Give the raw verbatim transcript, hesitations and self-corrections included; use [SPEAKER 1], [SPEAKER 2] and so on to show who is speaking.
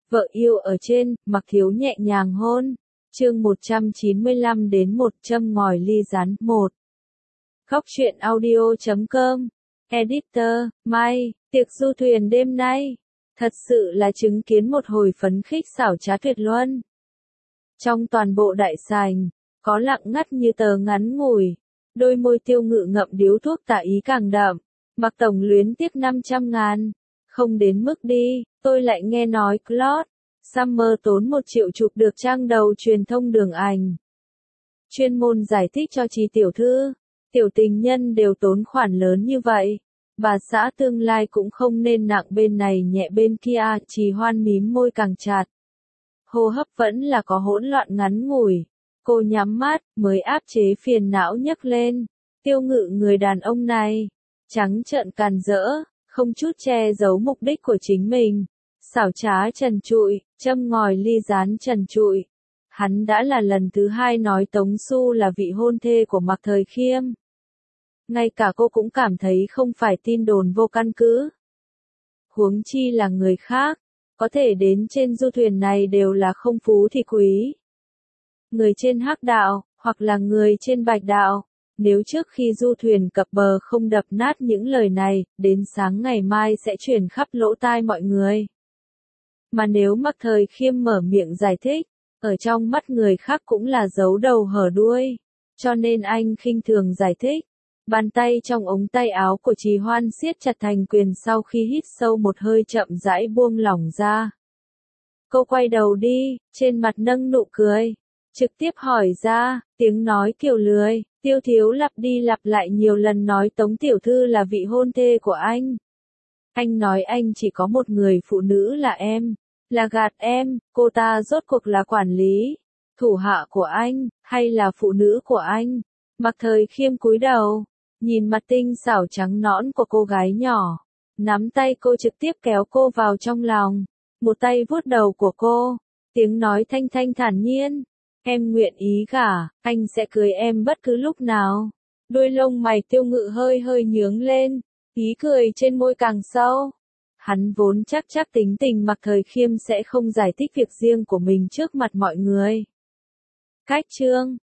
[SPEAKER 1] Vợ yêu ở trên, Mặc Thiếu nhẹ nhàng hôn. Chương một trăm chín mươi lăm đến một châm ngòi ly rán một. Khóc chuyện audio chấm com. Editor, Mai, tiệc du thuyền đêm nay. Thật sự là chứng kiến một hồi phấn khích xảo trá tuyệt luân. Trong toàn bộ đại sảnh, có lặng ngắt như tờ ngắn ngủi. Đôi môi Tiêu Ngự ngậm điếu thuốc tả ý càng đậm. Mặc Tổng luyến tiếc năm trăm ngàn. Không đến mức đi, tôi lại nghe nói Claude Summer tốn một triệu chụp được trang đầu truyền thông đường ảnh. Chuyên môn giải thích cho Trì tiểu thư, tiểu tình nhân đều tốn khoản lớn như vậy. Bà xã tương lai cũng không nên nặng bên này nhẹ bên kia, Trì Hoan mím môi càng chặt. Hô hấp vẫn là có hỗn loạn ngắn ngủi. Cô nhắm mắt, mới áp chế phiền não nhấc lên. Tiêu Ngự người đàn ông này, trắng trợn càn rỡ, không chút che giấu mục đích của chính mình. Xảo trá trần trụi, châm ngòi ly rán trần trụi. Hắn đã là lần thứ hai nói Tống Xu là vị hôn thê của Mạc Thời Khiêm. Ngay cả cô cũng cảm thấy không phải tin đồn vô căn cứ. Huống chi là người khác, có thể đến trên du thuyền này đều là không phú thì quý. Người trên hắc đạo, hoặc là người trên bạch đạo. Nếu trước khi du thuyền cập bờ không đập nát những lời này, đến sáng ngày mai sẽ truyền khắp lỗ tai mọi người. Mà nếu Mạc Thời Khiêm mở miệng giải thích, ở trong mắt người khác cũng là giấu đầu hở đuôi. Cho nên anh khinh thường giải thích. Bàn tay trong ống tay áo của Trì Hoan siết chặt thành quyền sau khi hít sâu một hơi chậm rãi buông lỏng ra. Cô quay đầu đi, trên mặt nâng nụ cười. Trực tiếp hỏi ra, tiếng nói kiều lười. Tiêu Thiếu lặp đi lặp lại nhiều lần nói Tống tiểu thư là vị hôn thê của anh. Anh nói anh chỉ có một người phụ nữ là em. Là gạt em, cô ta rốt cuộc là quản lý, thủ hạ của anh, hay là phụ nữ của anh? Mạc Thời Khiêm cúi đầu, nhìn mặt tinh xảo trắng nõn của cô gái nhỏ. Nắm tay cô trực tiếp kéo cô vào trong lòng. Một tay vuốt đầu của cô. Tiếng nói thanh thanh thản nhiên. Em nguyện ý gả, anh sẽ cưới em bất cứ lúc nào. Đuôi lông mày Tiêu Ngự hơi hơi nhướng lên. Ý cười trên môi càng sâu. Hắn vốn chắc chắc tính tình Mạc Thời Khiêm sẽ không giải thích việc riêng của mình trước mặt mọi người. Cách chương